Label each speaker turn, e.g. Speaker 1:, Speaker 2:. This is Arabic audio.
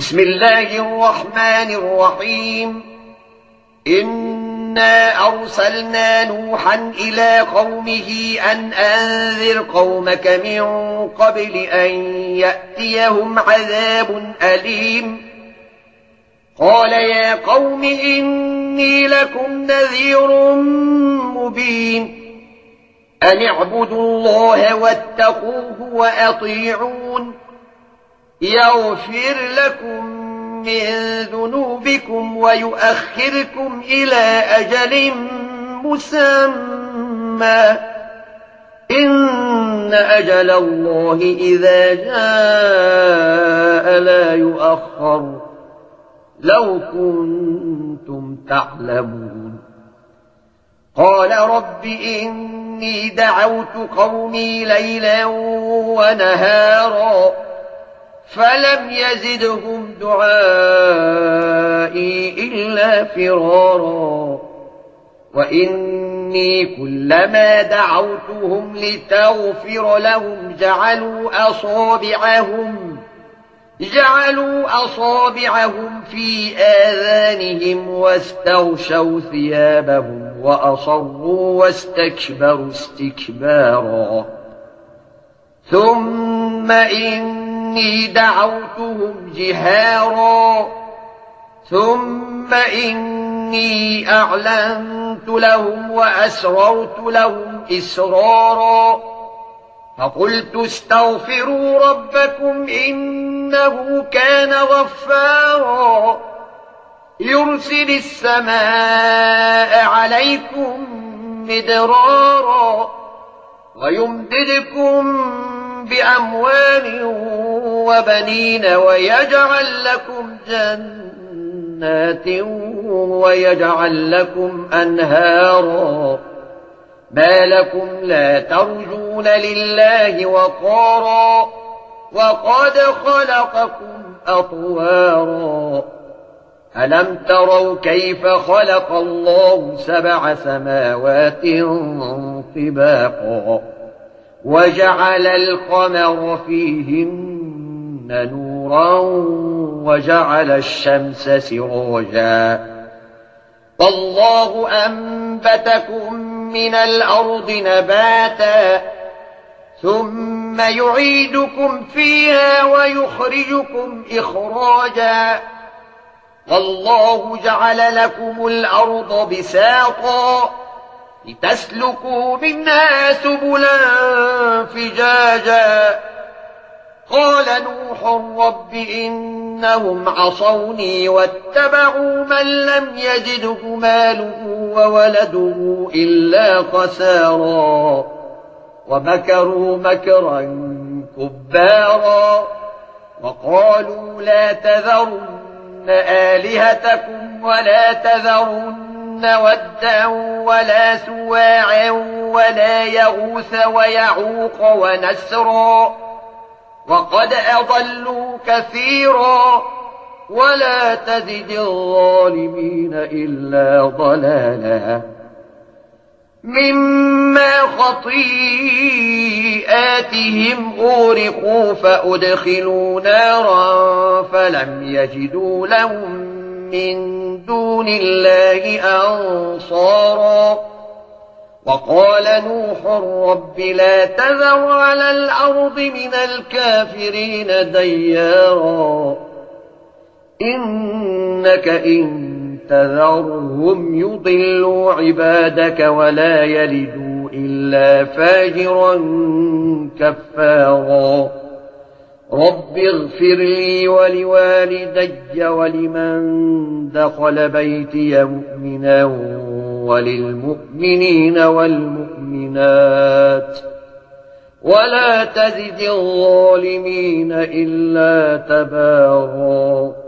Speaker 1: بسم الله الرحمن الرحيم. إنا أرسلنا نوحا إلى قومه أن أنذر قومك من قبل أن يأتيهم عذاب أليم. قال يا قوم إني لكم نذير مبين. أن اعبدوا الله واتقوه وأطيعون يغفر لكم من ذنوبكم ويؤخركم إلى أجل مسمى إن أجل الله إذا جاء لا يؤخر لو كنتم تعلمون. قال رب إني دعوت قومي ليلا ونهارا فلم يزدهم دعائي إلا فرارا. وإني كلما دعوتهم لتغفر لهم جعلوا أصابعهم في آذانهم واستغشوا ثيابهم وأصروا واستكبروا استكبارا. ثم إني دعوتهم جهارا ثم إني أعلنت لهم وأسررت لهم إسرارا. فقلت استغفروا ربكم إنه كان غفارا يرسل السماء عليكم مدرارا ويمددكم بأموال وبنين ويجعل لكم جنات ويجعل لكم أنهارا. ما لكم لا ترجون لله وقارا وقد خلقكم أطوارا. ألم تروا كيف خلق الله 7 سماوات طباقا وجعل القمر فيهن نورا وجعل الشمس سراجا. والله أنبتكم من الأرض نباتا ثم يعيدكم فيها ويخرجكم إخراجا. والله جعل لكم الأرض بساطا لتسلكوا منها سبلا فجاجا. قال نوح رب إنهم عصوني واتبعوا من لم يزده ماله وولده إلا خسارا ومكروا مكرا كبارا. وقالوا لا تذرن آلهتكم ولا تذرن ودا ولا سواعا ولا يغوث ويعوق ونسرا وقد أضلوا كثيرا ولا تزد الظالمين إلا ضلالا. مما خطيئاتهم أغرقوا فأدخلوا نارا فلم يجدوا لهم من دون الله أنصارا. وقال نوح رب لا تذر على الأرض من الكافرين ديارا إنك إن تذرهم يضلوا عبادك ولا يلدوا إلا فاجرا كفارا. رب اغفر لي ولوالدي ولمن دخل بيتي مؤمنا وللمؤمنين والمؤمنات ولا تزد الظالمين إلا تبارا.